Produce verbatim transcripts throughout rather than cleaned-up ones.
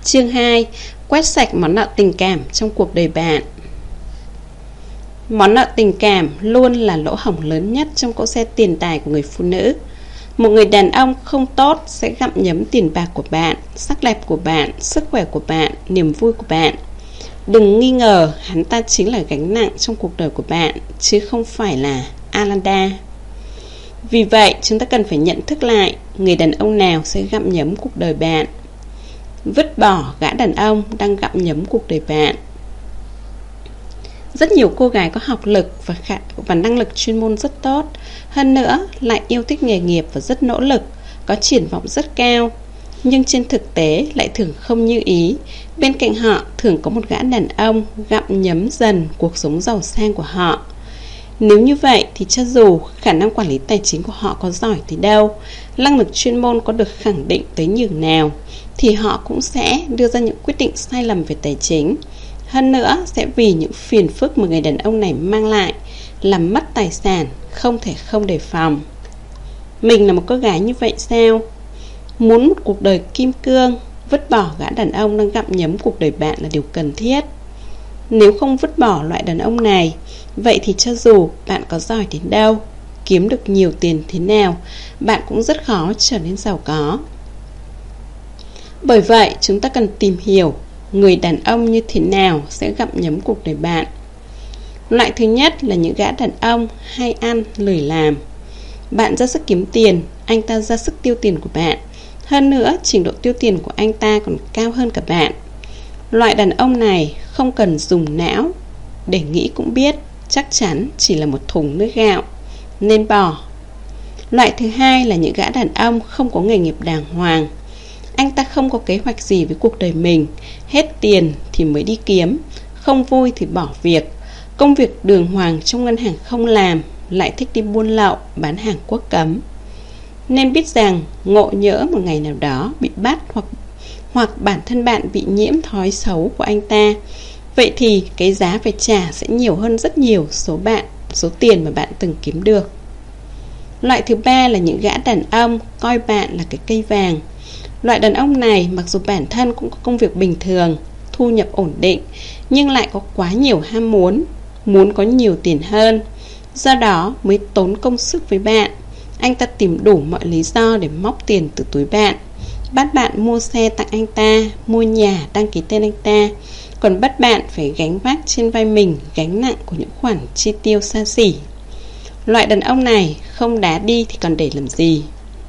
Chương hai. Quét sạch món nợ tình cảm trong cuộc đời bạn. Món nợ tình cảm luôn là lỗ hổng lớn nhất trong cỗ xe tiền tài của người phụ nữ. Một người đàn ông không tốt sẽ gặm nhấm tiền bạc của bạn, sắc đẹp của bạn, sức khỏe của bạn, niềm vui của bạn. Đừng nghi ngờ hắn ta chính là gánh nặng trong cuộc đời của bạn, chứ không phải là Alanda. Vì vậy chúng ta cần phải nhận thức lại người đàn ông nào sẽ gặm nhấm cuộc đời bạn. Vứt bỏ gã đàn ông đang gặm nhấm cuộc đời bạn. Rất nhiều cô gái có học lực và, khả, và năng lực chuyên môn rất tốt, hơn nữa lại yêu thích nghề nghiệp và rất nỗ lực, có triển vọng rất cao. Nhưng trên thực tế lại thường không như ý. Bên cạnh họ thường có một gã đàn ông gặm nhấm dần cuộc sống giàu sang của họ. Nếu như vậy thì cho dù khả năng quản lý tài chính của họ có giỏi tới đâu, năng lực chuyên môn có được khẳng định tới nhường nào, thì họ cũng sẽ đưa ra những quyết định sai lầm về tài chính. Hơn nữa sẽ vì những phiền phức mà người đàn ông này mang lại, làm mất tài sản không thể không đề phòng. Mình là một cô gái như vậy sao? Muốn một cuộc đời kim cương, vứt bỏ gã đàn ông đang gặm nhấm cuộc đời bạn là điều cần thiết. Nếu không vứt bỏ loại đàn ông này, vậy thì cho dù bạn có giỏi đến đâu, kiếm được nhiều tiền thế nào, bạn cũng rất khó trở nên giàu có. Bởi vậy chúng ta cần tìm hiểu người đàn ông như thế nào sẽ gặm nhấm cuộc đời bạn. Loại thứ nhất là những gã đàn ông hay ăn, lười làm. Bạn ra sức kiếm tiền, anh ta ra sức tiêu tiền của bạn. Hơn nữa, trình độ tiêu tiền của anh ta còn cao hơn cả bạn. Loại đàn ông này không cần dùng não để nghĩ cũng biết chắc chắn chỉ là một thùng nước gạo, nên bỏ. Loại thứ hai là những gã đàn ông không có nghề nghiệp đàng hoàng. Anh ta không có kế hoạch gì với cuộc đời mình, hết tiền thì mới đi kiếm, không vui thì bỏ việc. Công việc đường hoàng trong ngân hàng không làm, lại thích đi buôn lậu, bán hàng quốc cấm. Nên biết rằng ngộ nhỡ một ngày nào đó bị bắt hoặc, hoặc bản thân bạn bị nhiễm thói xấu của anh ta, vậy thì cái giá phải trả sẽ nhiều hơn rất nhiều số bạn, số tiền mà bạn từng kiếm được. Loại thứ ba là những gã đàn ông coi bạn là cái cây vàng. Loại đàn ông này mặc dù bản thân cũng có công việc bình thường, thu nhập ổn định, nhưng lại có quá nhiều ham muốn, muốn có nhiều tiền hơn. Do đó mới tốn công sức với bạn. Anh ta tìm đủ mọi lý do để móc tiền từ túi bạn, bắt bạn mua xe tặng anh ta, mua nhà đăng ký tên anh ta, còn bắt bạn phải gánh vác trên vai mình gánh nặng của những khoản chi tiêu xa xỉ. Loại đàn ông này không đá đi thì còn để làm gì.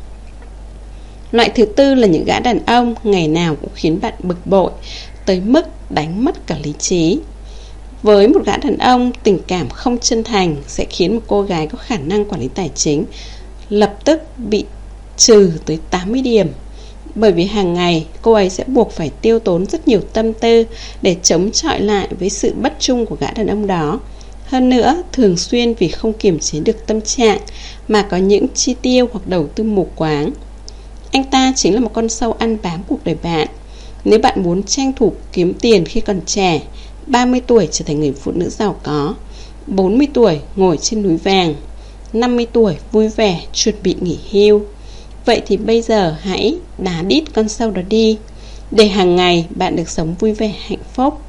Loại thứ tư là những gã đàn ông ngày nào cũng khiến bạn bực bội tới mức đánh mất cả lý trí. Với một gã đàn ông, tình cảm không chân thành sẽ khiến một cô gái có khả năng quản lý tài chính lập tức bị trừ tới tám mươi điểm. Bởi vì hàng ngày cô ấy sẽ buộc phải tiêu tốn rất nhiều tâm tư để chống chọi lại với sự bất trung của gã đàn ông đó. Hơn nữa, thường xuyên vì không kiềm chế được tâm trạng mà có những chi tiêu hoặc đầu tư mù quáng. Anh ta chính là một con sâu ăn bám cuộc đời bạn. Nếu bạn muốn tranh thủ kiếm tiền khi còn trẻ, ba mươi tuổi trở thành người phụ nữ giàu có, bốn mươi tuổi ngồi trên núi vàng, năm mươi tuổi vui vẻ chuẩn bị nghỉ hưu, vậy thì bây giờ hãy đá đít con sâu đó đi, để hàng ngày bạn được sống vui vẻ hạnh phúc.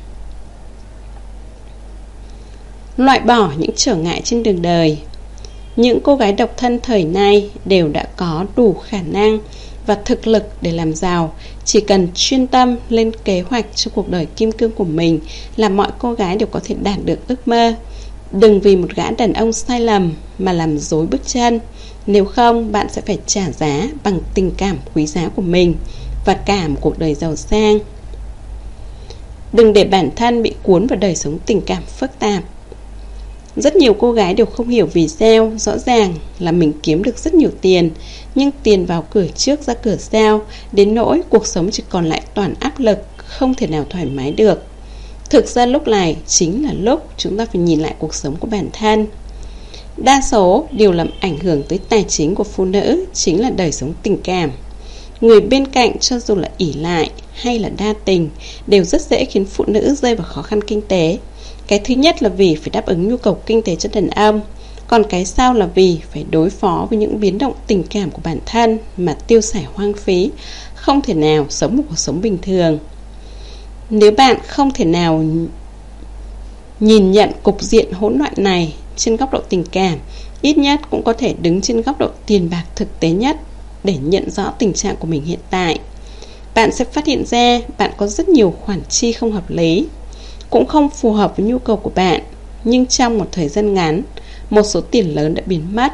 Loại bỏ những trở ngại trên đường đời. Những cô gái độc thân thời nay đều đã có đủ khả năng và thực lực để làm giàu. Chỉ cần chuyên tâm lên kế hoạch cho cuộc đời kim cương của mình là mọi cô gái đều có thể đạt được ước mơ. Đừng vì một gã đàn ông sai lầm mà làm rối bước chân. Nếu không, bạn sẽ phải trả giá bằng tình cảm quý giá của mình và cả một cuộc đời giàu sang. Đừng để bản thân bị cuốn vào đời sống tình cảm phức tạp. Rất nhiều cô gái đều không hiểu vì sao. Rõ ràng là mình kiếm được rất nhiều tiền, nhưng tiền vào cửa trước ra cửa sau, đến nỗi cuộc sống chỉ còn lại toàn áp lực, không thể nào thoải mái được. Thực ra lúc này chính là lúc chúng ta phải nhìn lại cuộc sống của bản thân. Đa số điều làm ảnh hưởng tới tài chính của phụ nữ chính là đời sống tình cảm. Người bên cạnh cho dù là ỷ lại hay là đa tình đều rất dễ khiến phụ nữ rơi vào khó khăn kinh tế. Cái thứ nhất là vì phải đáp ứng nhu cầu kinh tế cho đàn ông, còn cái sau là vì phải đối phó với những biến động tình cảm của bản thân mà tiêu xài hoang phí, không thể nào sống một cuộc sống bình thường. Nếu bạn không thể nào nhìn nhận cục diện hỗn loạn này trên góc độ tình cảm, ít nhất cũng có thể đứng trên góc độ tiền bạc thực tế nhất để nhận rõ tình trạng của mình hiện tại. Bạn sẽ phát hiện ra bạn có rất nhiều khoản chi không hợp lý, cũng không phù hợp với nhu cầu của bạn, nhưng trong một thời gian ngắn, một số tiền lớn đã biến mất.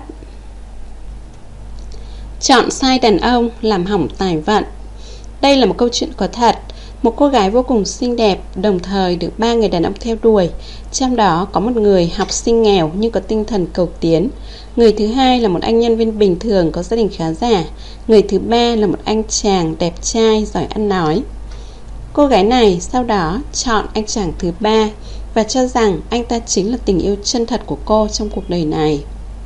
Chọn sai đàn ông làm hỏng tài vận. Đây là một câu chuyện có thật. Một cô gái vô cùng xinh đẹp đồng thời được ba người đàn ông theo đuổi. Trong đó có một người học sinh nghèo nhưng có tinh thần cầu tiến. Người thứ hai là một anh nhân viên bình thường có gia đình khá giả. Người thứ ba là một anh chàng đẹp trai giỏi ăn nói. Cô gái này sau đó chọn anh chàng thứ ba và cho rằng anh ta chính là tình yêu chân thật của cô trong cuộc đời này.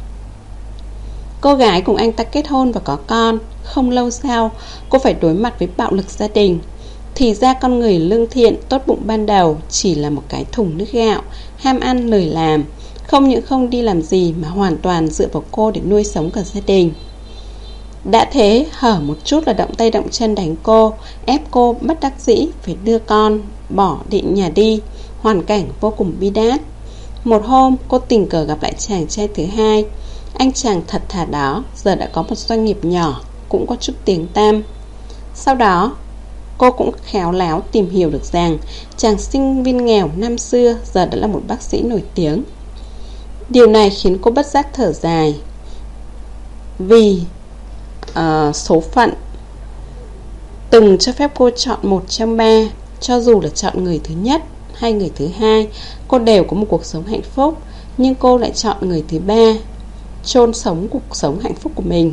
Cô gái cùng anh ta kết hôn và có con. Không lâu sau, cô phải đối mặt với bạo lực gia đình. Thì ra con người lương thiện, tốt bụng ban đầu chỉ là một cái thùng nước gạo, ham ăn lười làm, không những không đi làm gì mà hoàn toàn dựa vào cô để nuôi sống cả gia đình. Đã thế, hở một chút là động tay động chân đánh cô, ép cô bất đắc dĩ phải đưa con bỏ định nhà đi, hoàn cảnh vô cùng bi đát. Một hôm, cô tình cờ gặp lại chàng trai thứ hai. Anh chàng thật thà đó giờ đã có một doanh nghiệp nhỏ, cũng có chút tiếng tăm. Sau đó, cô cũng khéo léo tìm hiểu được rằng chàng sinh viên nghèo năm xưa giờ đã là một bác sĩ nổi tiếng. Điều này khiến cô bất giác thở dài. Vì uh, số phận từng cho phép cô chọn một trong ba. Cho dù là chọn người thứ nhất hay người thứ hai, cô đều có một cuộc sống hạnh phúc. Nhưng cô lại chọn người thứ ba, chôn sống cuộc sống hạnh phúc của mình.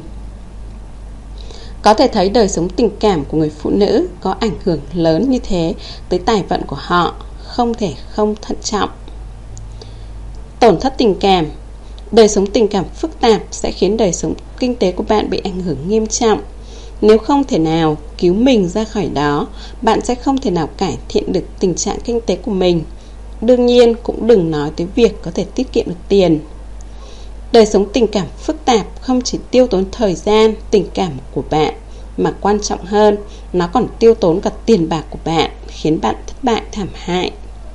Có thể thấy đời sống tình cảm của người phụ nữ có ảnh hưởng lớn như thế tới tài vận của họ, không thể không thận trọng. Tổn thất tình cảm. Đời sống tình cảm phức tạp sẽ khiến đời sống kinh tế của bạn bị ảnh hưởng nghiêm trọng. Nếu không thể nào cứu mình ra khỏi đó, bạn sẽ không thể nào cải thiện được tình trạng kinh tế của mình. Đương nhiên cũng đừng nói tới việc có thể tiết kiệm được tiền. Đời sống tình cảm phức tạp không chỉ tiêu tốn thời gian, tình cảm của bạn, mà quan trọng hơn, nó còn tiêu tốn cả tiền bạc của bạn, khiến bạn thất bại thảm hại.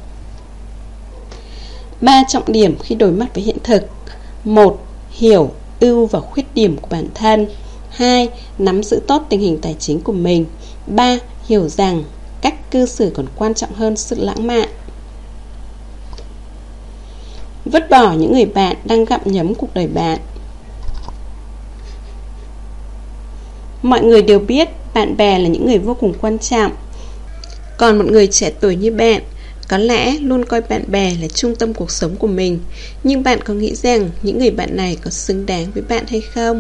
Ba trọng điểm khi đối mặt với hiện thực. Một. Hiểu ưu và khuyết điểm của bản thân. Hai. Nắm giữ tốt tình hình tài chính của mình. Ba. Hiểu rằng cách cư xử còn quan trọng hơn sự lãng mạn. Vứt bỏ những người bạn đang gặm nhấm cuộc đời bạn. Mọi người đều biết bạn bè là những người vô cùng quan trọng. Còn một người trẻ tuổi như bạn có lẽ luôn coi bạn bè là trung tâm cuộc sống của mình. Nhưng bạn có nghĩ rằng những người bạn này có xứng đáng với bạn hay không?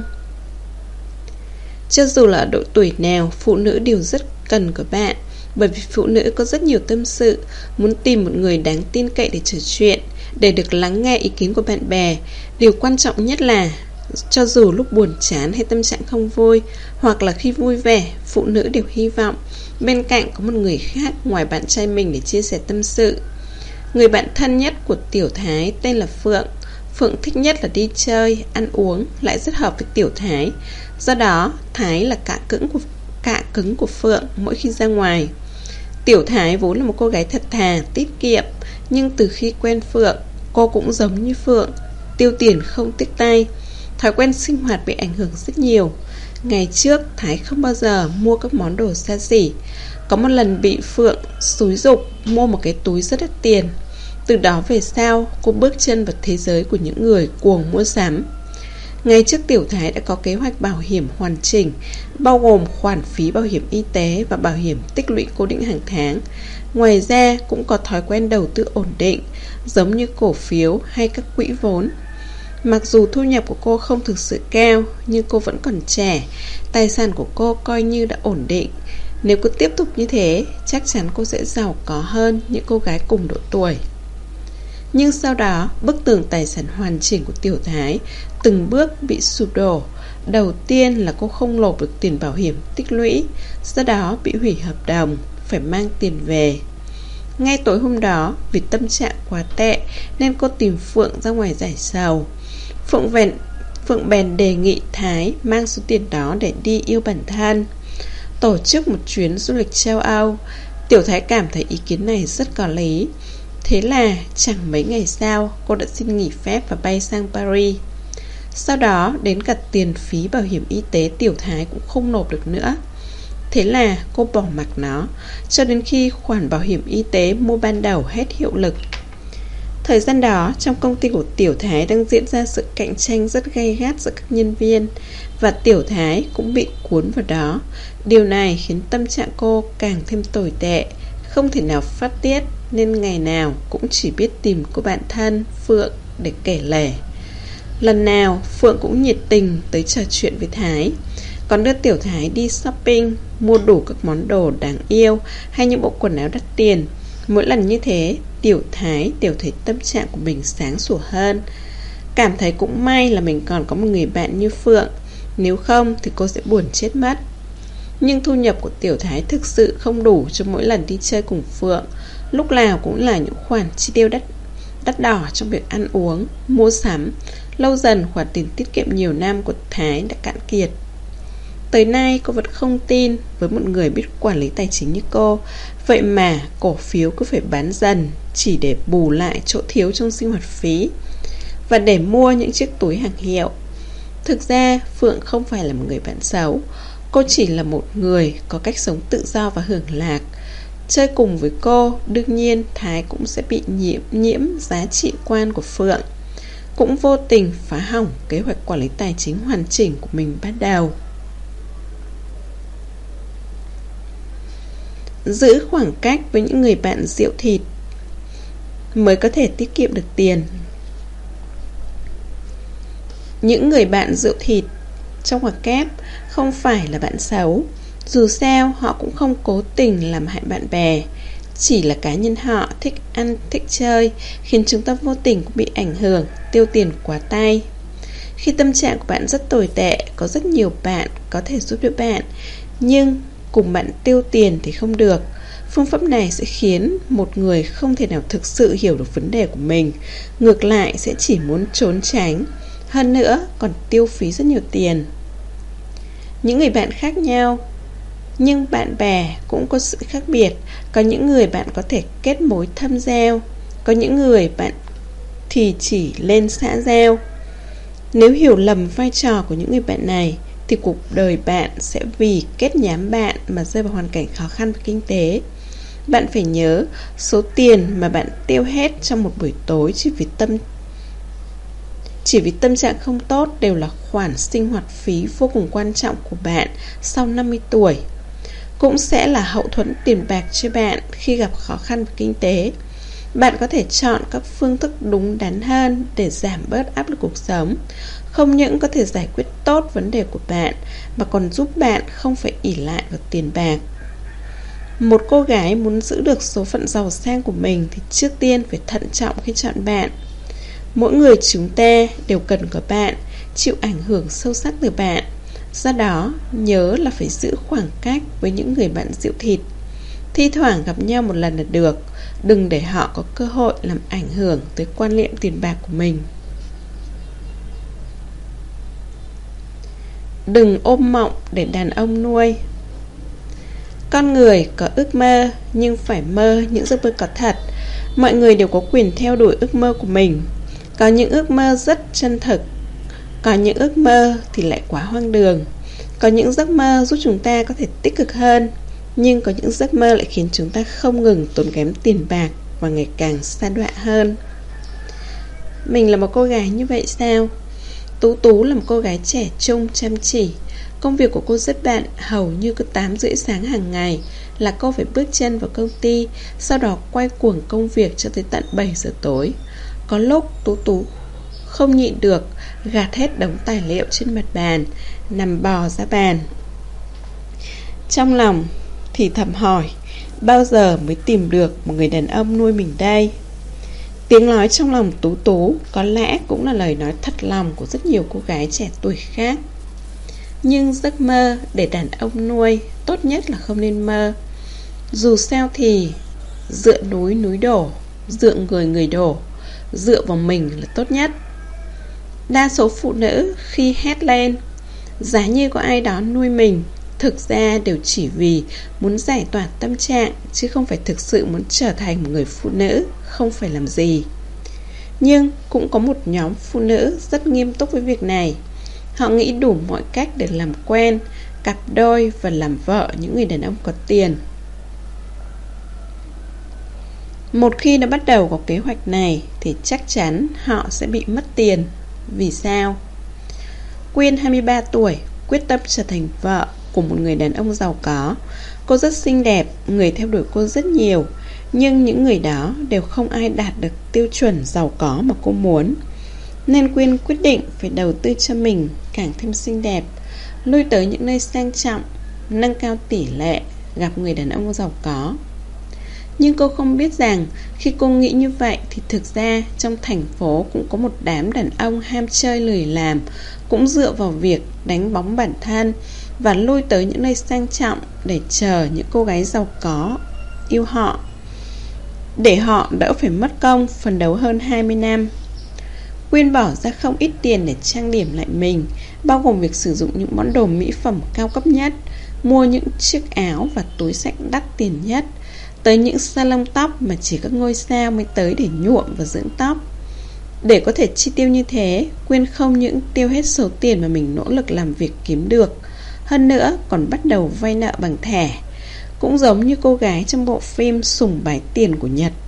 Cho dù là ở độ tuổi nào, phụ nữ đều rất cần của bạn. Bởi vì phụ nữ có rất nhiều tâm sự, muốn tìm một người đáng tin cậy để trò chuyện, để được lắng nghe ý kiến của bạn bè. Điều quan trọng nhất là cho dù lúc buồn chán hay tâm trạng không vui, hoặc là khi vui vẻ, phụ nữ đều hy vọng bên cạnh có một người khác ngoài bạn trai mình để chia sẻ tâm sự. Người bạn thân nhất của Tiểu Thái tên là Phượng. Phượng thích nhất là đi chơi, ăn uống, lại rất hợp với Tiểu Thái. Do đó, Thái là cạ cứng của, cạ cứng của Phượng mỗi khi ra ngoài. Tiểu Thái vốn là một cô gái thật thà, tiết kiệm, nhưng từ khi quen Phượng, cô cũng giống như Phượng, tiêu tiền không tiếc tay. Thói quen sinh hoạt bị ảnh hưởng rất nhiều. Ngày trước, Thái không bao giờ mua các món đồ xa xỉ. Có một lần bị Phượng xúi giục mua một cái túi rất đắt tiền. Từ đó về sau, cô bước chân vào thế giới của những người cuồng mua sắm. Ngày trước Tiểu Thái đã có kế hoạch bảo hiểm hoàn chỉnh, bao gồm khoản phí bảo hiểm y tế và bảo hiểm tích lũy cố định hàng tháng. Ngoài ra cũng có thói quen đầu tư ổn định, giống như cổ phiếu hay các quỹ vốn. Mặc dù thu nhập của cô không thực sự cao, nhưng cô vẫn còn trẻ, tài sản của cô coi như đã ổn định. Nếu cứ tiếp tục như thế, chắc chắn cô sẽ giàu có hơn những cô gái cùng độ tuổi. Nhưng sau đó, bức tường tài sản hoàn chỉnh của Tiểu Thái từng bước bị sụp đổ. Đầu tiên là cô không nộp được tiền bảo hiểm tích lũy, do đó bị hủy hợp đồng, phải mang tiền về. Ngay tối hôm đó, vì tâm trạng quá tệ nên cô tìm Phượng ra ngoài giải sầu. Phượng bèn, Phượng bèn đề nghị Thái mang số tiền đó để đi yêu bản thân. tổ chức một chuyến du lịch châu Âu. Tiểu Thái cảm thấy ý kiến này rất có lý. Thế là chẳng mấy ngày sau, cô đã xin nghỉ phép và bay sang Paris. Sau đó đến cả tiền phí bảo hiểm y tế Tiểu Thái cũng không nộp được nữa. Thế là cô bỏ mặc nó cho đến khi khoản bảo hiểm y tế mua ban đầu hết hiệu lực. Thời gian đó, trong công ty của Tiểu Thái đang diễn ra sự cạnh tranh rất gay gắt giữa các nhân viên, và Tiểu Thái cũng bị cuốn vào đó. Điều này khiến tâm trạng cô càng thêm tồi tệ, không thể nào phát tiết, nên ngày nào cũng chỉ biết tìm cô bạn thân Phượng để kể lể. Lần nào Phượng cũng nhiệt tình tới trò chuyện với Thái, còn đưa Tiểu Thái đi shopping, mua đủ các món đồ đáng yêu hay những bộ quần áo đắt tiền. Mỗi lần như thế, Tiểu Thái đều thấy tâm trạng của mình sáng sủa hơn, cảm thấy cũng may là mình còn có một người bạn như Phượng, nếu không thì cô sẽ buồn chết mất. Nhưng thu nhập của Tiểu Thái thực sự không đủ cho mỗi lần đi chơi cùng Phượng. Lúc nào cũng là những khoản chi tiêu đắt, đắt đỏ trong việc ăn uống, mua sắm. Lâu dần khoản tiền tiết kiệm nhiều năm của Thái đã cạn kiệt. Tới nay cô vẫn không tin với một người biết quản lý tài chính như cô, vậy mà cổ phiếu cứ phải bán dần chỉ để bù lại chỗ thiếu trong sinh hoạt phí và để mua những chiếc túi hàng hiệu. Thực ra Phượng không phải là một người bạn xấu, cô chỉ là một người có cách sống tự do và hưởng lạc. Chơi cùng với cô, đương nhiên Thái cũng sẽ bị nhiễm, nhiễm giá trị quan của Phượng, cũng vô tình phá hỏng kế hoạch quản lý tài chính hoàn chỉnh của mình ban đầu. Giữ khoảng cách với những người bạn rượu thịt mới có thể tiết kiệm được tiền. Những người bạn rượu thịt trong ngoặc kép không phải là bạn xấu. Dù sao họ cũng không cố tình làm hại bạn bè, chỉ là cá nhân họ thích ăn, thích chơi, khiến chúng ta vô tình cũng bị ảnh hưởng, tiêu tiền quá tay. Khi tâm trạng của bạn rất tồi tệ, có rất nhiều bạn có thể giúp đỡ bạn, nhưng cùng bạn tiêu tiền thì không được. Phương pháp này sẽ khiến một người không thể nào thực sự hiểu được vấn đề của mình, ngược lại sẽ chỉ muốn trốn tránh, hơn nữa còn tiêu phí rất nhiều tiền. Những người bạn khác nhau, nhưng bạn bè cũng có sự khác biệt. Có những người bạn có thể kết mối thâm giao, có những người bạn thì chỉ lên xã giao. Nếu hiểu lầm vai trò của những người bạn này thì cuộc đời bạn sẽ vì kết nhám bạn mà rơi vào hoàn cảnh khó khăn về kinh tế. Bạn phải nhớ, số tiền mà bạn tiêu hết trong một buổi tối chỉ vì tâm Chỉ vì tâm trạng không tốt đều là khoản sinh hoạt phí vô cùng quan trọng của bạn sau năm mươi tuổi. Cũng sẽ là hậu thuẫn tiền bạc cho bạn khi gặp khó khăn về kinh tế. Bạn có thể chọn các phương thức đúng đắn hơn để giảm bớt áp lực cuộc sống. Không những có thể giải quyết tốt vấn đề của bạn, mà còn giúp bạn không phải ỷ lại vào tiền bạc. Một cô gái muốn giữ được số phận giàu sang của mình thì trước tiên phải thận trọng khi chọn bạn. Mỗi người chúng ta đều cần có bạn, chịu ảnh hưởng sâu sắc từ bạn. Do đó, nhớ là phải giữ khoảng cách với những người bạn rượu thịt. Thi thoảng gặp nhau một lần là được, đừng để họ có cơ hội làm ảnh hưởng tới quan niệm tiền bạc của mình. Đừng ôm mộng để đàn ông nuôi. Con người có ước mơ, nhưng phải mơ những giấc mơ có thật. Mọi người đều có quyền theo đuổi ước mơ của mình. Có những ước mơ rất chân thực, có những ước mơ thì lại quá hoang đường. Có những giấc mơ giúp chúng ta có thể tích cực hơn, nhưng có những giấc mơ lại khiến chúng ta không ngừng tốn kém tiền bạc và ngày càng sa đọa hơn. Mình là một cô gái như vậy sao? Tú Tú là một cô gái trẻ trung, chăm chỉ. Công việc của cô rất bận, hầu như cứ tám rưỡi sáng hàng ngày là cô phải bước chân vào công ty, sau đó quay cuồng công việc cho tới tận bảy giờ tối. Có lúc Tú Tú không nhịn được, gạt hết đống tài liệu trên mặt bàn, nằm bò ra bàn. Trong lòng thì thầm hỏi, bao giờ mới tìm được một người đàn ông nuôi mình đây? Tiếng nói trong lòng Tú Tú có lẽ cũng là lời nói thật lòng của rất nhiều cô gái trẻ tuổi khác. Nhưng giấc mơ để đàn ông nuôi tốt nhất là không nên mơ. Dù sao thì dựa núi núi đổ, dựa người người đổ, dựa vào mình là tốt nhất. Đa số phụ nữ khi hét lên giá như có ai đó nuôi mình thực ra đều chỉ vì muốn giải tỏa tâm trạng, chứ không phải thực sự muốn trở thành một người phụ nữ không phải làm gì. Nhưng cũng có một nhóm phụ nữ rất nghiêm túc với việc này. Họ nghĩ đủ mọi cách để làm quen, cặp đôi và làm vợ những người đàn ông có tiền. Một khi đã bắt đầu có kế hoạch này thì chắc chắn họ sẽ bị mất tiền. Vì sao? Quyên hai mươi ba tuổi, quyết tâm trở thành vợ của một người đàn ông giàu có. Cô rất xinh đẹp, người theo đuổi cô rất nhiều, nhưng những người đó đều không ai đạt được tiêu chuẩn giàu có mà cô muốn. Nên Quyên quyết định phải đầu tư cho mình càng thêm xinh đẹp, lui tới những nơi sang trọng, nâng cao tỷ lệ gặp người đàn ông giàu có. Nhưng cô không biết rằng khi cô nghĩ như vậy thì thực ra trong thành phố cũng có một đám đàn ông ham chơi lười làm, cũng dựa vào việc đánh bóng bản thân và lui tới những nơi sang trọng để chờ những cô gái giàu có yêu họ, để họ đỡ phải mất công phấn đấu hơn hai mươi năm. Quyên bỏ ra không ít tiền để trang điểm lại mình, bao gồm việc sử dụng những món đồ mỹ phẩm cao cấp nhất, mua những chiếc áo và túi xách đắt tiền nhất, tới những salon tóc mà chỉ các ngôi sao mới tới để nhuộm và dưỡng tóc. Để có thể chi tiêu như thế, Quyên không những tiêu hết số tiền mà mình nỗ lực làm việc kiếm được, hơn nữa còn bắt đầu vay nợ bằng thẻ, cũng giống như cô gái trong bộ phim Sùng Bái Tiền của Nhật.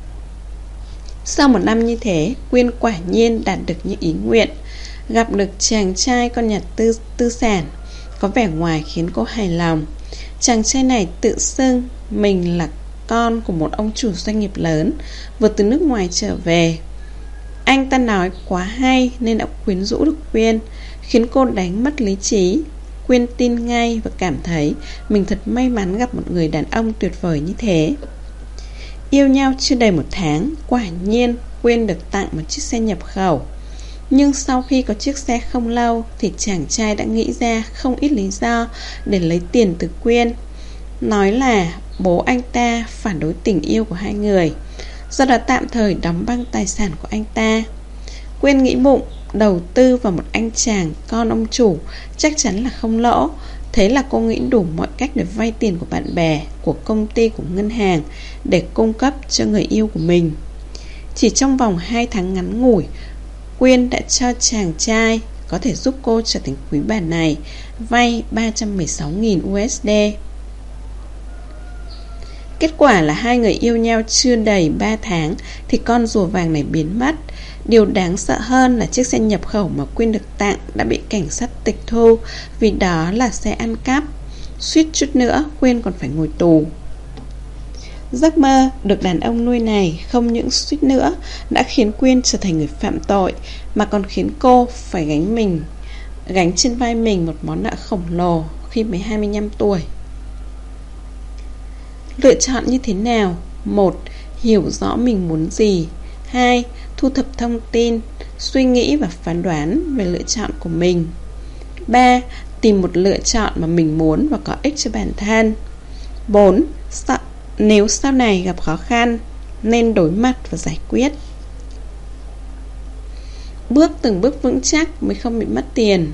Sau một năm như thế, Quyên quả nhiên đạt được những ý nguyện, gặp được chàng trai con nhà tư, tư sản, có vẻ ngoài khiến cô hài lòng. Chàng trai này tự xưng mình là con của một ông chủ doanh nghiệp lớn, vừa từ nước ngoài trở về. Anh ta nói quá hay nên đã quyến rũ được Quyên, khiến cô đánh mất lý trí. Quyên tin ngay và cảm thấy mình thật may mắn gặp một người đàn ông tuyệt vời như thế. Yêu nhau chưa đầy một tháng, quả nhiên Quyên được tặng một chiếc xe nhập khẩu. Nhưng sau khi có chiếc xe không lâu thì chàng trai đã nghĩ ra không ít lý do để lấy tiền từ Quyên. Nói là bố anh ta phản đối tình yêu của hai người, do đó tạm thời đóng băng tài sản của anh ta. Quyên nghĩ bụng, đầu tư vào một anh chàng con ông chủ chắc chắn là không lỗ. Thế là cô nghĩ đủ mọi cách để vay tiền của bạn bè, của công ty, của ngân hàng để cung cấp cho người yêu của mình. Chỉ trong vòng hai tháng ngắn ngủi, Quyên đã cho chàng trai có thể giúp cô trở thành quý bà này vay ba trăm mười sáu nghìn u ét đê. Kết quả là hai người yêu nhau chưa đầy ba tháng thì con rùa vàng này biến mất. Điều đáng sợ hơn là chiếc xe nhập khẩu mà Quyên được tặng đã bị cảnh sát tịch thu, vì đó là xe ăn cắp. Suýt chút nữa Quyên còn phải ngồi tù. Giấc mơ được đàn ông nuôi này không những suýt nữa đã khiến Quyên trở thành người phạm tội, mà còn khiến cô phải gánh mình Gánh trên vai mình một món nợ khổng lồ khi mới hai mươi lăm tuổi. Lựa chọn như thế nào? Một. Hiểu rõ mình muốn gì. Hai. Thu thập thông tin, suy nghĩ và phán đoán về lựa chọn của mình. Ba. Tìm một lựa chọn mà mình muốn và có ích cho bản thân. Bốn. Sa- Nếu sau này gặp khó khăn, nên đối mặt và giải quyết. Bước từng bước vững chắc mới không bị mất tiền.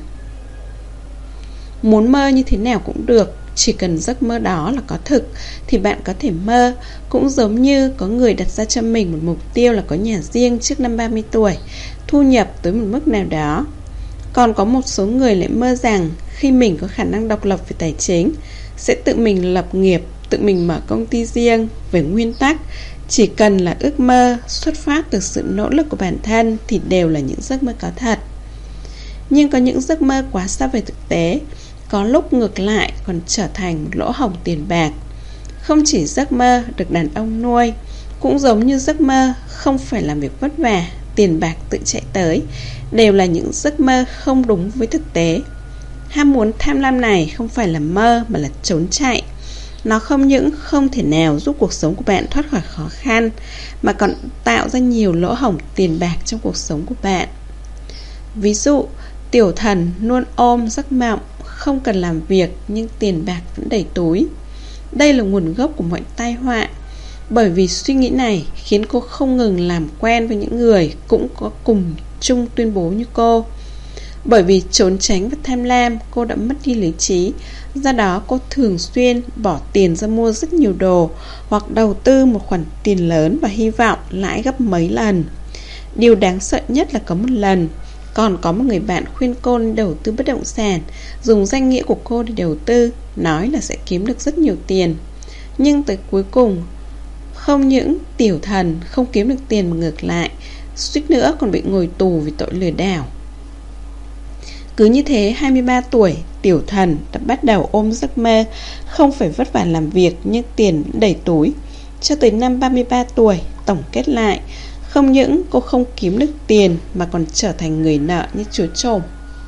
Muốn mơ như thế nào cũng được, chỉ cần giấc mơ đó là có thực thì bạn có thể mơ. Cũng giống như có người đặt ra cho mình một mục tiêu là có nhà riêng trước năm ba mươi tuổi, thu nhập tới một mức nào đó. Còn có một số người lại mơ rằng khi mình có khả năng độc lập về tài chính, sẽ tự mình lập nghiệp, tự mình mở công ty riêng. Về nguyên tắc, chỉ cần là ước mơ xuất phát từ sự nỗ lực của bản thân thì đều là những giấc mơ có thật. Nhưng có những giấc mơ quá xa về thực tế, có lúc ngược lại còn trở thành một lỗ hổng tiền bạc. Không chỉ giấc mơ được đàn ông nuôi, cũng giống như giấc mơ không phải làm việc vất vả, tiền bạc tự chạy tới, đều là những giấc mơ không đúng với thực tế. Ham muốn tham lam này không phải là mơ mà là trốn chạy. Nó không những không thể nào giúp cuộc sống của bạn thoát khỏi khó khăn, mà còn tạo ra nhiều lỗ hổng tiền bạc trong cuộc sống của bạn. Ví dụ, tiểu thần luôn ôm giấc mộng không cần làm việc nhưng tiền bạc vẫn đầy túi. Đây là nguồn gốc của mọi tai họa. Bởi vì suy nghĩ này khiến cô không ngừng làm quen với những người cũng có cùng chung tuyên bố như cô. Bởi vì trốn tránh và tham lam, cô đã mất đi lý trí. Do đó cô thường xuyên bỏ tiền ra mua rất nhiều đồ, hoặc đầu tư một khoản tiền lớn và hy vọng lãi gấp mấy lần. Điều đáng sợ nhất là có một lần còn có một người bạn khuyên cô nên đầu tư bất động sản, dùng danh nghĩa của cô để đầu tư, nói là sẽ kiếm được rất nhiều tiền. Nhưng tới cuối cùng, không những tiểu thần không kiếm được tiền mà ngược lại, suýt nữa còn bị ngồi tù vì tội lừa đảo. Cứ như thế, hai mươi ba tuổi, tiểu thần đã bắt đầu ôm giấc mơ không phải vất vả làm việc nhưng tiền đầy túi. Cho tới năm ba mươi ba tuổi, tổng kết lại, không những cô không kiếm được tiền mà còn trở thành người nợ như chúa trồm.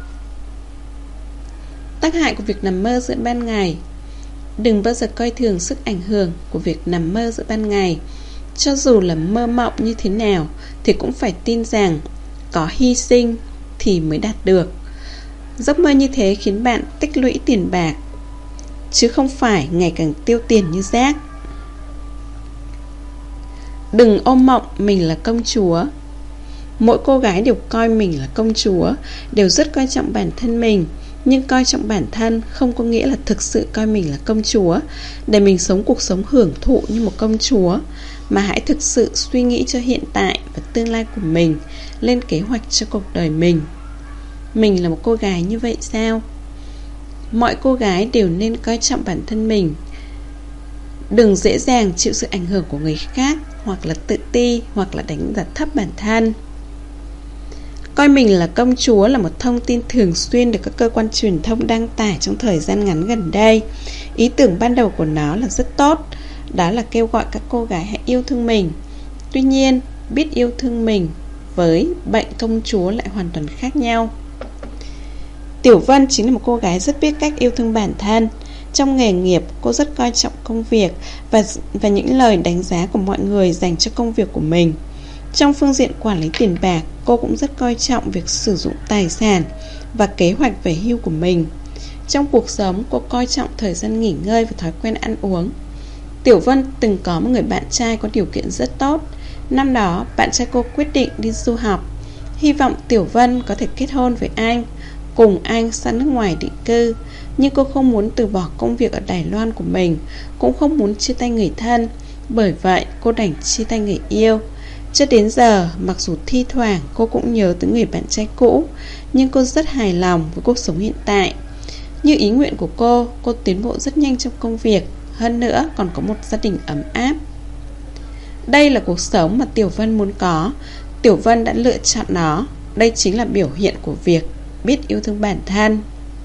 Tác hại của việc nằm mơ giữa ban ngày. Đừng bao giờ coi thường sức ảnh hưởng của việc nằm mơ giữa ban ngày. Cho dù là mơ mộng như thế nào thì cũng phải tin rằng có hy sinh thì mới đạt được. Giấc mơ như thế khiến bạn tích lũy tiền bạc, chứ không phải ngày càng tiêu tiền như rác. Đừng ôm mộng mình là công chúa. Mỗi cô gái đều coi mình là công chúa, đều rất coi trọng bản thân mình. Nhưng coi trọng bản thân không có nghĩa là thực sự coi mình là công chúa, để mình sống cuộc sống hưởng thụ như một công chúa. Mà hãy thực sự suy nghĩ cho hiện tại và tương lai của mình, lên kế hoạch cho cuộc đời mình. Mình là một cô gái như vậy sao? Mọi cô gái đều nên coi trọng bản thân mình. Đừng dễ dàng chịu sự ảnh hưởng của người khác, hoặc là tự ti, hoặc là đánh giá thấp bản thân. Coi mình là công chúa là một thông tin thường xuyên được các cơ quan truyền thông đăng tải trong thời gian ngắn gần đây. Ý tưởng ban đầu của nó là rất tốt, đó là kêu gọi các cô gái hãy yêu thương mình. Tuy nhiên, biết yêu thương mình với bệnh công chúa lại hoàn toàn khác nhau. Tiểu Vân chính là một cô gái rất biết cách yêu thương bản thân. Trong nghề nghiệp, cô rất coi trọng công việc và, và những lời đánh giá của mọi người dành cho công việc của mình. Trong phương diện quản lý tiền bạc, cô cũng rất coi trọng việc sử dụng tài sản và kế hoạch về hưu của mình. Trong cuộc sống, cô coi trọng thời gian nghỉ ngơi và thói quen ăn uống. Tiểu Vân từng có một người bạn trai có điều kiện rất tốt. Năm đó, bạn trai cô quyết định đi du học, hy vọng Tiểu Vân có thể kết hôn với anh, cùng anh sang nước ngoài định cư. Nhưng cô không muốn từ bỏ công việc ở Đài Loan của mình, cũng không muốn chia tay người thân. Bởi vậy cô đành chia tay người yêu. Cho đến giờ, mặc dù thi thoảng cô cũng nhớ tới người bạn trai cũ, nhưng cô rất hài lòng với cuộc sống hiện tại. Như ý nguyện của cô, cô tiến bộ rất nhanh trong công việc, hơn nữa còn có một gia đình ấm áp. Đây là cuộc sống mà Tiểu Vân muốn có. Tiểu Vân đã lựa chọn nó. Đây chính là biểu hiện của việc biết yêu thương bản thân.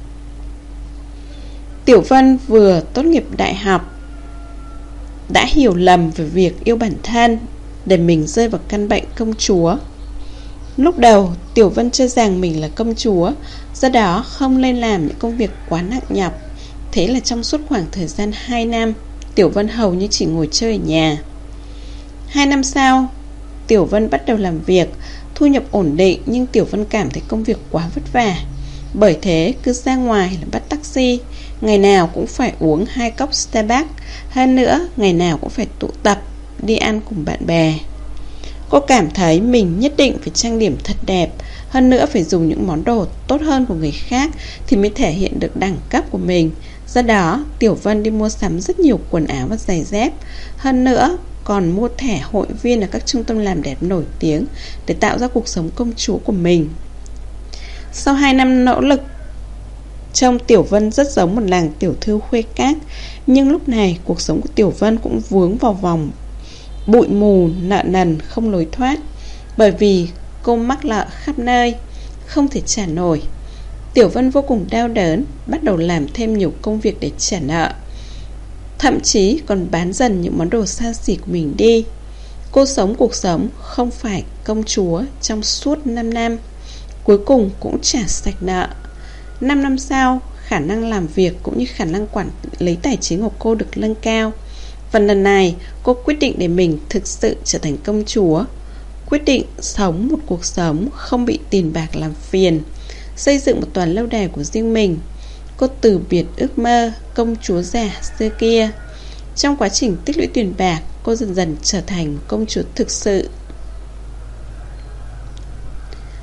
Tiểu Vân vừa tốt nghiệp đại học đã hiểu lầm về việc yêu bản thân, để mình rơi vào căn bệnh công chúa. Lúc đầu, Tiểu Vân cho rằng mình là công chúa, do đó không nên làm những công việc quá nặng nhọc. Thế là trong suốt khoảng thời gian hai năm, Tiểu Vân hầu như chỉ ngồi chơi ở nhà. Hai năm sau, Tiểu Vân bắt đầu làm việc, thu nhập ổn định, nhưng Tiểu Vân cảm thấy công việc quá vất vả. Bởi thế cứ ra ngoài là bắt taxi, ngày nào cũng phải uống hai cốc Starbucks. Hơn nữa, ngày nào cũng phải tụ tập, đi ăn cùng bạn bè. Cô cảm thấy mình nhất định phải trang điểm thật đẹp, hơn nữa phải dùng những món đồ tốt hơn của người khác thì mới thể hiện được đẳng cấp của mình. Do đó, Tiểu Vân đi mua sắm rất nhiều quần áo và giày dép. Hơn nữa, còn mua thẻ hội viên ở các trung tâm làm đẹp nổi tiếng để tạo ra cuộc sống công chúa của mình. Sau hai năm nỗ lực, trông Tiểu Vân rất giống một nàng tiểu thư khuê các. Nhưng lúc này, cuộc sống của Tiểu Vân cũng vướng vào vòng bụi mù, nợ nần không lối thoát. Bởi vì cô mắc nợ khắp nơi, không thể trả nổi. Tiểu Vân vô cùng đau đớn, bắt đầu làm thêm nhiều công việc để trả nợ, thậm chí còn bán dần những món đồ xa xỉ của mình đi. Cô sống cuộc sống không phải công chúa trong suốt năm năm, cuối cùng cũng trả sạch nợ. năm năm sau, khả năng làm việc cũng như khả năng quản lý tài chính của cô được nâng cao. Và lần này, cô quyết định để mình thực sự trở thành công chúa. Quyết định sống một cuộc sống không bị tiền bạc làm phiền, xây dựng một tòa lâu đài của riêng mình. Cô từ biệt ước mơ công chúa già xưa kia. Trong quá trình tích lũy tiền bạc, cô dần dần trở thành công chúa thực sự.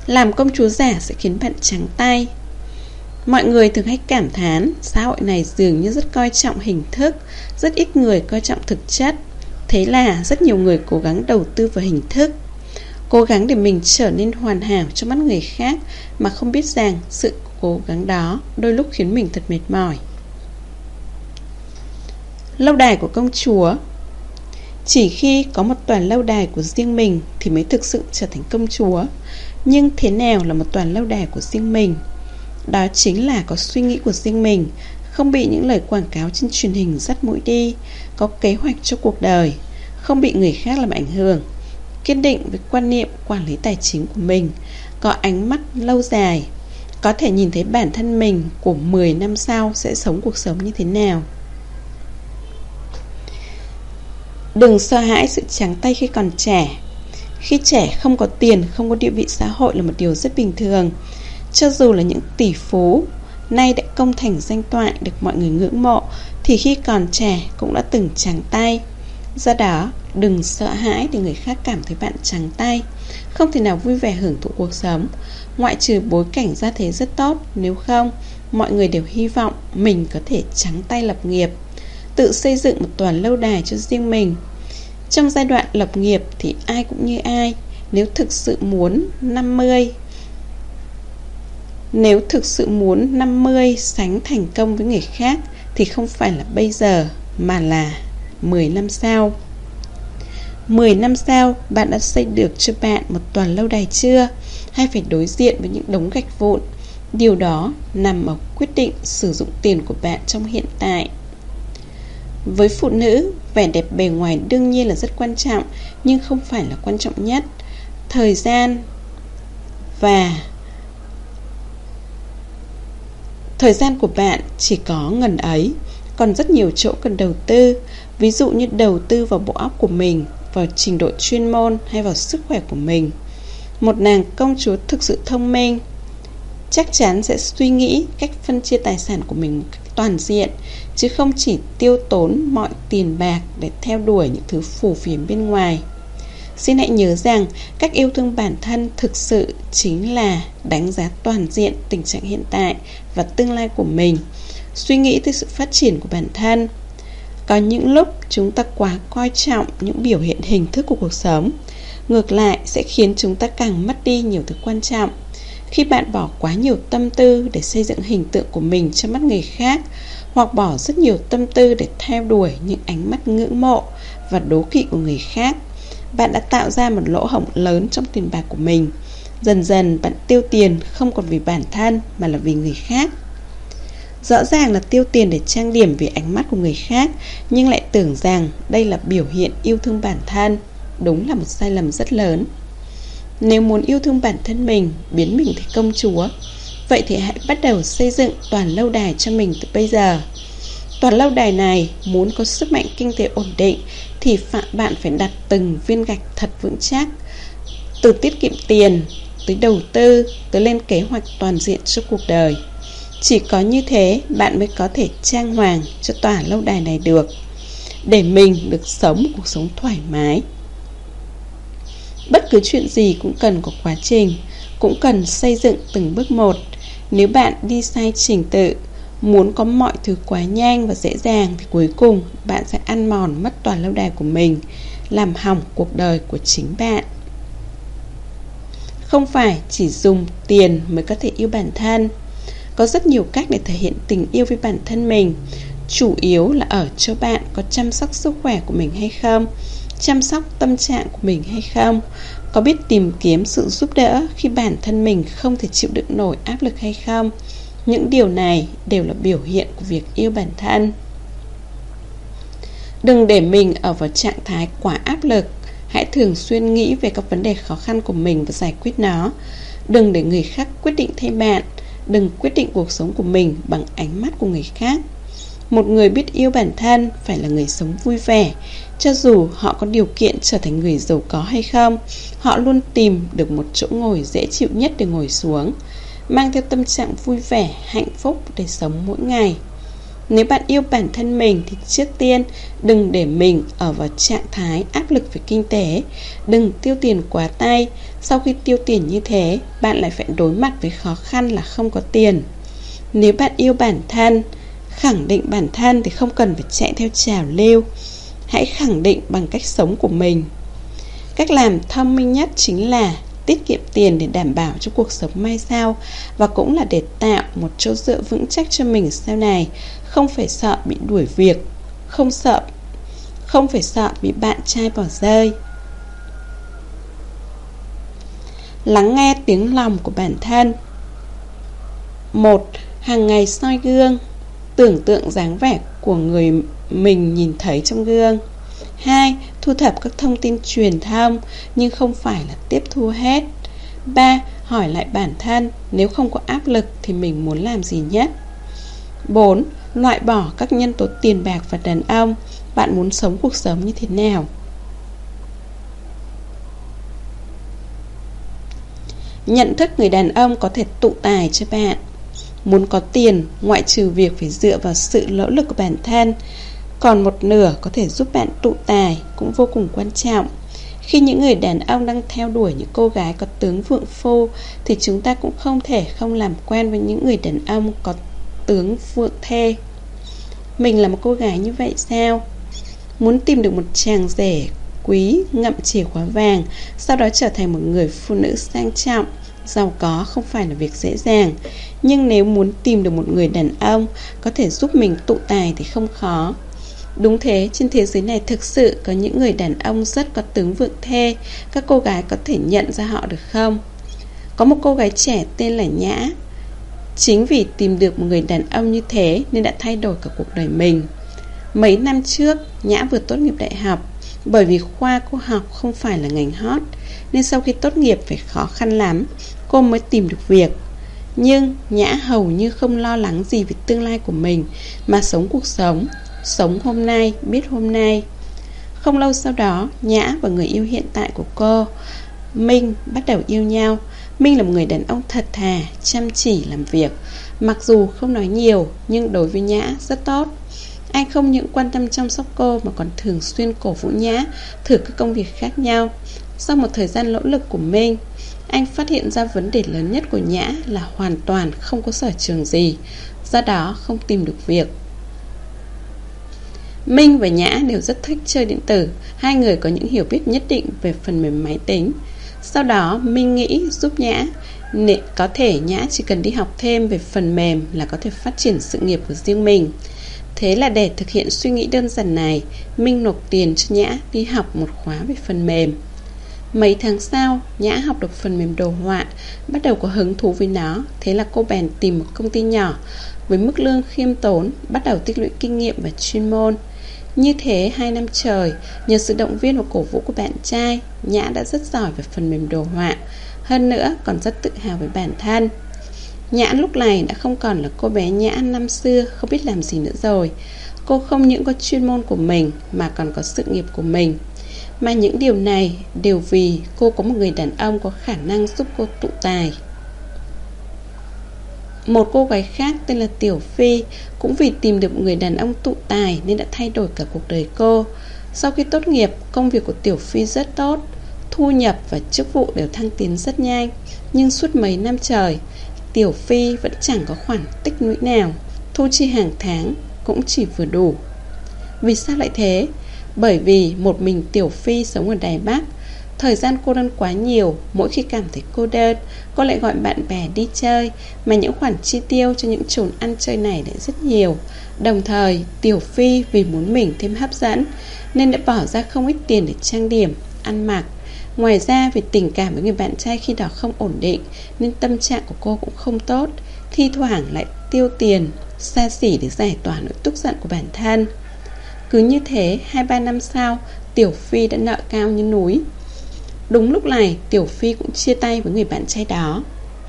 Làm công chúa giả sẽ khiến bạn trắng tay. Mọi người thường hay cảm thán xã hội này dường như rất coi trọng hình thức, rất ít người coi trọng thực chất. Thế là rất nhiều người cố gắng đầu tư vào hình thức, cố gắng để mình trở nên hoàn hảo trong mắt người khác, mà không biết rằng sự cố gắng đó đôi lúc khiến mình thật mệt mỏi. Lâu đài của công chúa. Chỉ khi có một tòa lâu đài của riêng mình thì mới thực sự trở thành công chúa. Nhưng thế nào là một tòa lâu đài của riêng mình? Đó chính là có suy nghĩ của riêng mình, không bị những lời quảng cáo trên truyền hình dắt mũi đi, có kế hoạch cho cuộc đời, không bị người khác làm ảnh hưởng, kiên định với quan niệm quản lý tài chính của mình, có ánh mắt lâu dài, có thể nhìn thấy bản thân mình của mười năm sau sẽ sống cuộc sống như thế nào. Đừng sợ hãi sự trắng tay khi còn trẻ. Khi trẻ không có tiền, không có địa vị xã hội là một điều rất bình thường. Cho dù là những tỷ phú nay đã công thành danh toại được mọi người ngưỡng mộ, thì khi còn trẻ cũng đã từng trắng tay. Do đó đừng sợ hãi để người khác cảm thấy bạn trắng tay. Không thể nào vui vẻ hưởng thụ cuộc sống, ngoại trừ bối cảnh gia thế rất tốt. Nếu không, mọi người đều hy vọng mình có thể trắng tay lập nghiệp, tự xây dựng một tòa lâu đài cho riêng mình. Trong giai đoạn lập nghiệp thì ai cũng như ai. Nếu thực sự muốn năm mươi Nếu thực sự muốn năm mươi sánh thành công với người khác thì không phải là bây giờ, mà là mười năm sau. Mười năm sau, bạn đã xây được cho bạn một tòa lâu đài chưa? Hay phải đối diện với những đống gạch vụn? Điều đó nằm ở quyết định sử dụng tiền của bạn trong hiện tại. Với phụ nữ, vẻ đẹp bề ngoài đương nhiên là rất quan trọng, nhưng không phải là quan trọng nhất. Thời gian và Thời gian của bạn chỉ có ngần ấy, còn rất nhiều chỗ cần đầu tư. Ví dụ như đầu tư vào bộ óc của mình, vào trình độ chuyên môn hay vào sức khỏe của mình. Một nàng công chúa thực sự thông minh chắc chắn sẽ suy nghĩ cách phân chia tài sản của mình một cách toàn diện, chứ không chỉ tiêu tốn mọi tiền bạc để theo đuổi những thứ phù phiếm bên ngoài. Xin hãy nhớ rằng cách yêu thương bản thân thực sự chính là đánh giá toàn diện tình trạng hiện tại và tương lai của mình, suy nghĩ tới sự phát triển của bản thân. Có những lúc chúng ta quá coi trọng những biểu hiện hình thức của cuộc sống, ngược lại sẽ khiến chúng ta càng mất đi nhiều thứ quan trọng. Khi bạn bỏ quá nhiều tâm tư để xây dựng hình tượng của mình trong mắt người khác, hoặc bỏ rất nhiều tâm tư để theo đuổi những ánh mắt ngưỡng mộ và đố kỵ của người khác, bạn đã tạo ra một lỗ hổng lớn trong tiền bạc của mình. Dần dần bạn tiêu tiền không còn vì bản thân mà là vì người khác. Rõ ràng là tiêu tiền để trang điểm vì ánh mắt của người khác, nhưng lại tưởng rằng đây là biểu hiện yêu thương bản thân. Đúng là một sai lầm rất lớn. Nếu muốn yêu thương bản thân mình, biến mình thành công chúa, vậy thì hãy bắt đầu xây dựng tòa lâu đài cho mình từ bây giờ. Tòa lâu đài này muốn có sức mạnh kinh tế ổn định thì bạn phải đặt từng viên gạch thật vững chắc. Từ tiết kiệm tiền, tới đầu tư, tới lên kế hoạch toàn diện cho cuộc đời. Chỉ có như thế bạn mới có thể trang hoàng cho tòa lâu đài này được, để mình được sống một cuộc sống thoải mái. Bất cứ chuyện gì cũng cần có quá trình, cũng cần xây dựng từng bước một. Nếu bạn đi sai trình tự, muốn có mọi thứ quá nhanh và dễ dàng, thì cuối cùng bạn sẽ ăn mòn mất tòa lâu đài của mình, làm hỏng cuộc đời của chính bạn. Không phải chỉ dùng tiền mới có thể yêu bản thân. Có rất nhiều cách để thể hiện tình yêu với bản thân mình. Chủ yếu là ở chỗ bạn có chăm sóc sức khỏe của mình hay không, chăm sóc tâm trạng của mình hay không, có biết tìm kiếm sự giúp đỡ khi bản thân mình không thể chịu đựng nổi áp lực hay không. Những điều này đều là biểu hiện của việc yêu bản thân. Đừng để mình ở vào trạng thái quá áp lực. Hãy thường xuyên nghĩ về các vấn đề khó khăn của mình và giải quyết nó. Đừng để người khác quyết định thay bạn. Đừng quyết định cuộc sống của mình bằng ánh mắt của người khác. Một người biết yêu bản thân phải là người sống vui vẻ. Cho dù họ có điều kiện trở thành người giàu có hay không, họ luôn tìm được một chỗ ngồi dễ chịu nhất để ngồi xuống, mang theo tâm trạng vui vẻ, hạnh phúc để sống mỗi ngày. Nếu bạn yêu bản thân mình thì trước tiên đừng để mình ở vào trạng thái áp lực về kinh tế. Đừng tiêu tiền quá tay. Sau khi tiêu tiền như thế, bạn lại phải đối mặt với khó khăn là không có tiền. Nếu bạn yêu bản thân, khẳng định bản thân thì không cần phải chạy theo trào lưu. Hãy khẳng định bằng cách sống của mình. Cách làm thông minh nhất chính là tiết kiệm tiền để đảm bảo cho cuộc sống mai sau, và cũng là để tạo một chỗ dựa vững chắc cho mình sau này. Không phải sợ bị đuổi việc, Không sợ Không phải sợ bị bạn trai bỏ rơi. Lắng nghe tiếng lòng của bản thân. Một. Hàng ngày soi gương, tưởng tượng dáng vẻ của người mình nhìn thấy trong gương. Hai. Thu thập các thông tin truyền thông, nhưng không phải là tiếp thu hết. Ba. Hỏi lại bản thân, nếu không có áp lực thì mình muốn làm gì nhất. Bốn. Loại bỏ các nhân tố tiền bạc và đàn ông. Bạn muốn sống cuộc sống như thế nào? Nhận thức người đàn ông có thể tụ tài cho bạn. Muốn có tiền, ngoại trừ việc phải dựa vào sự nỗ lực của bản thân, còn một nửa có thể giúp bạn tụ tài cũng vô cùng quan trọng. Khi những người đàn ông đang theo đuổi những cô gái có tướng vượng phu, thì chúng ta cũng không thể không làm quen với những người đàn ông có tướng vượng thê. Mình là một cô gái như vậy sao? Muốn tìm được một chàng rể quý ngậm chìa khóa vàng, sau đó trở thành một người phụ nữ sang trọng, giàu có không phải là việc dễ dàng. Nhưng nếu muốn tìm được một người đàn ông có thể giúp mình tụ tài thì không khó. Đúng thế, trên thế giới này thực sự có những người đàn ông rất có tướng vượng thê. Các cô gái có thể nhận ra họ được không? Có một cô gái trẻ tên là Nhã. Chính vì tìm được một người đàn ông như thế nên đã thay đổi cả cuộc đời mình. Mấy năm trước, Nhã vừa tốt nghiệp đại học. Bởi vì khoa cô học không phải là ngành hot, nên sau khi tốt nghiệp phải khó khăn lắm cô mới tìm được việc. Nhưng Nhã hầu như không lo lắng gì về tương lai của mình, mà sống cuộc sống, sống hôm nay, biết hôm nay. Không lâu sau đó, Nhã và người yêu hiện tại của cô, Minh, bắt đầu yêu nhau. Minh là một người đàn ông thật thà, chăm chỉ làm việc. Mặc dù không nói nhiều, nhưng đối với Nhã rất tốt. Anh không những quan tâm chăm sóc cô mà còn thường xuyên cổ vũ Nhã thử các công việc khác nhau. Sau một thời gian nỗ lực của Minh, anh phát hiện ra vấn đề lớn nhất của Nhã là hoàn toàn không có sở trường gì, do đó không tìm được việc. Minh và Nhã đều rất thích chơi điện tử. Hai người có những hiểu biết nhất định về phần mềm máy tính. Sau đó Minh nghĩ giúp Nhã, có thể Nhã chỉ cần đi học thêm về phần mềm là có thể phát triển sự nghiệp của riêng mình. Thế là để thực hiện suy nghĩ đơn giản này, Minh nộp tiền cho Nhã đi học một khóa về phần mềm. Mấy tháng sau, Nhã học được phần mềm đồ họa, bắt đầu có hứng thú với nó. Thế là cô bèn tìm một công ty nhỏ với mức lương khiêm tốn, bắt đầu tích lũy kinh nghiệm và chuyên môn. Như thế hai năm trời, nhờ sự động viên và cổ vũ của bạn trai, Nhã đã rất giỏi về phần mềm đồ họa. Hơn nữa còn rất tự hào với bản thân. Nhã lúc này đã không còn là cô bé Nhã năm xưa không biết làm gì nữa rồi. Cô không những có chuyên môn của mình mà còn có sự nghiệp của mình. Mà những điều này đều vì cô có một người đàn ông có khả năng giúp cô tụ tài. Một cô gái khác tên là Tiểu Phi cũng vì tìm được một người đàn ông tụ tài nên đã thay đổi cả cuộc đời cô. Sau khi tốt nghiệp, công việc của Tiểu Phi rất tốt, thu nhập và chức vụ đều thăng tiến rất nhanh. Nhưng suốt mấy năm trời, Tiểu Phi vẫn chẳng có khoản tích lũy nào, thu chi hàng tháng cũng chỉ vừa đủ. Vì sao lại thế? Bởi vì một mình Tiểu Phi sống ở Đài Bắc. Thời gian cô đơn quá nhiều, mỗi khi cảm thấy cô đơn, cô lại gọi bạn bè đi chơi, mà những khoản chi tiêu cho những chốn ăn chơi này lại rất nhiều. Đồng thời, Tiểu Phi vì muốn mình thêm hấp dẫn nên đã bỏ ra không ít tiền để trang điểm, ăn mặc. Ngoài ra vì tình cảm với người bạn trai khi đó không ổn định nên tâm trạng của cô cũng không tốt, thi thoảng lại tiêu tiền xa xỉ để giải tỏa nỗi tức giận của bản thân. Cứ như thế, hai ba năm sau, Tiểu Phi đã nợ cao như núi. Đúng lúc này, Tiểu Phi cũng chia tay với người bạn trai đó.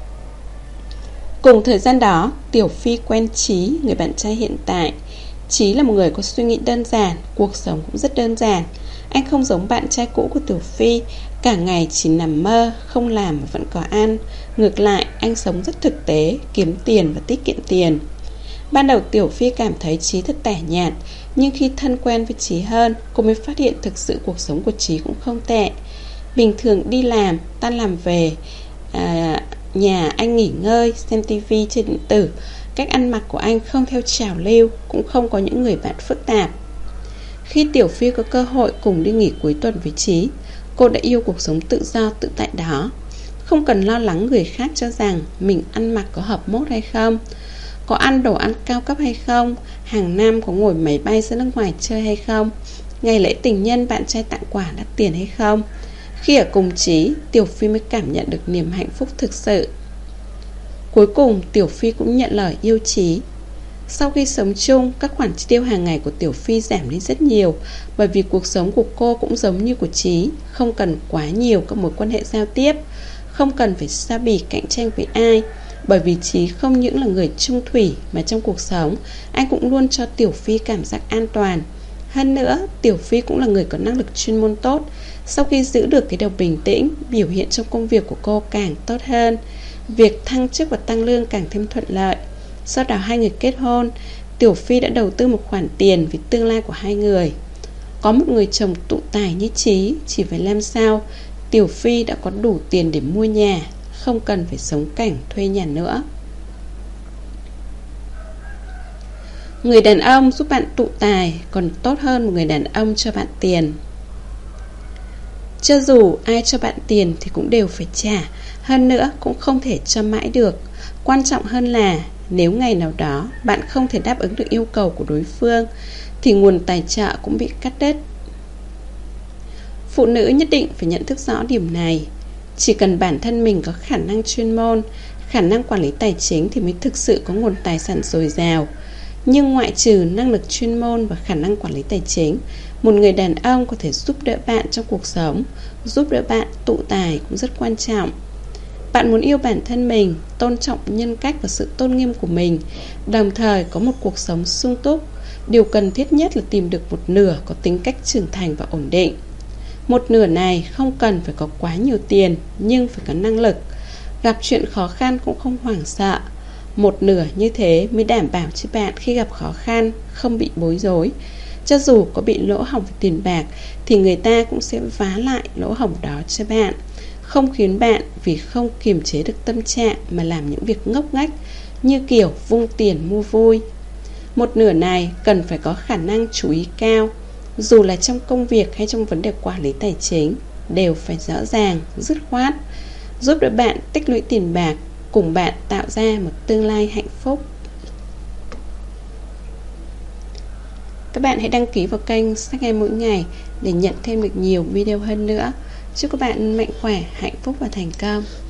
Cùng thời gian đó, Tiểu Phi quen Chí, người bạn trai hiện tại. Chí là một người có suy nghĩ đơn giản, cuộc sống cũng rất đơn giản. Anh không giống bạn trai cũ của Tiểu Phi, cả ngày chỉ nằm mơ, không làm mà vẫn có ăn. Ngược lại, anh sống rất thực tế, kiếm tiền và tiết kiệm tiền. Ban đầu Tiểu Phi cảm thấy Trí thật tẻ nhạt, nhưng khi thân quen với Trí hơn, cô mới phát hiện thực sự cuộc sống của Trí cũng không tệ. Bình thường đi làm, tan làm về à, nhà anh nghỉ ngơi, xem tivi trên điện tử. Cách ăn mặc của anh không theo trào lưu, cũng không có những người bạn phức tạp. Khi Tiểu Phi có cơ hội cùng đi nghỉ cuối tuần với Trí, cô đã yêu cuộc sống tự do tự tại đó. Không cần lo lắng người khác cho rằng mình ăn mặc có hợp mốt hay không, có ăn đồ ăn cao cấp hay không, hàng năm có ngồi máy bay ra nước ngoài chơi hay không, ngày lễ tình nhân bạn trai tặng quà đắt tiền hay không. Khi ở cùng Trí, Tiểu Phi mới cảm nhận được niềm hạnh phúc thực sự. Cuối cùng Tiểu Phi cũng nhận lời yêu Trí. Sau khi sống chung, các khoản chi tiêu hàng ngày của Tiểu Phi giảm đi rất nhiều, bởi vì cuộc sống của cô cũng giống như của Trí, không cần quá nhiều các mối quan hệ giao tiếp, không cần phải xa bì cạnh tranh với ai. Bởi vì Trí không những là người trung thủy, mà trong cuộc sống anh cũng luôn cho Tiểu Phi cảm giác an toàn. Hơn nữa, Tiểu Phi cũng là người có năng lực chuyên môn tốt. Sau khi giữ được cái đầu bình tĩnh, biểu hiện trong công việc của cô càng tốt hơn, việc thăng chức và tăng lương càng thêm thuận lợi. Sau đó hai người kết hôn. Tiểu Phi đã đầu tư một khoản tiền vì tương lai của hai người. Có một người chồng tụ tài như Trí, chỉ phải làm sao Tiểu Phi đã có đủ tiền để mua nhà, không cần phải sống cảnh thuê nhà nữa. Người đàn ông giúp bạn tụ tài còn tốt hơn một người đàn ông cho bạn tiền. Cho dù ai cho bạn tiền thì cũng đều phải trả, hơn nữa cũng không thể cho mãi được. Quan trọng hơn là nếu ngày nào đó bạn không thể đáp ứng được yêu cầu của đối phương thì nguồn tài trợ cũng bị cắt đứt. Phụ nữ nhất định phải nhận thức rõ điểm này. Chỉ cần bản thân mình có khả năng chuyên môn, khả năng quản lý tài chính thì mới thực sự có nguồn tài sản dồi dào. Nhưng ngoại trừ năng lực chuyên môn và khả năng quản lý tài chính, một người đàn ông có thể giúp đỡ bạn trong cuộc sống, giúp đỡ bạn tụ tài cũng rất quan trọng. Bạn muốn yêu bản thân mình, tôn trọng nhân cách và sự tôn nghiêm của mình, đồng thời có một cuộc sống sung túc, điều cần thiết nhất là tìm được một nửa có tính cách trưởng thành và ổn định. Một nửa này không cần phải có quá nhiều tiền, nhưng phải có năng lực, gặp chuyện khó khăn cũng không hoảng sợ. Một nửa như thế mới đảm bảo cho bạn khi gặp khó khăn không bị bối rối. Cho dù có bị lỗ hổng về tiền bạc thì người ta cũng sẽ vá lại lỗ hổng đó cho bạn, không khiến bạn vì không kiềm chế được tâm trạng mà làm những việc ngốc nghếch như kiểu vung tiền mua vui. Một nửa này cần phải có khả năng chú ý cao, dù là trong công việc hay trong vấn đề quản lý tài chính, đều phải rõ ràng, dứt khoát, giúp đỡ bạn tích lũy tiền bạc, cùng bạn tạo ra một tương lai hạnh phúc. Các bạn hãy đăng ký vào kênh Sách Hay Mỗi Ngày để nhận thêm được nhiều video hơn nữa. Chúc các bạn mạnh khỏe, hạnh phúc và thành công.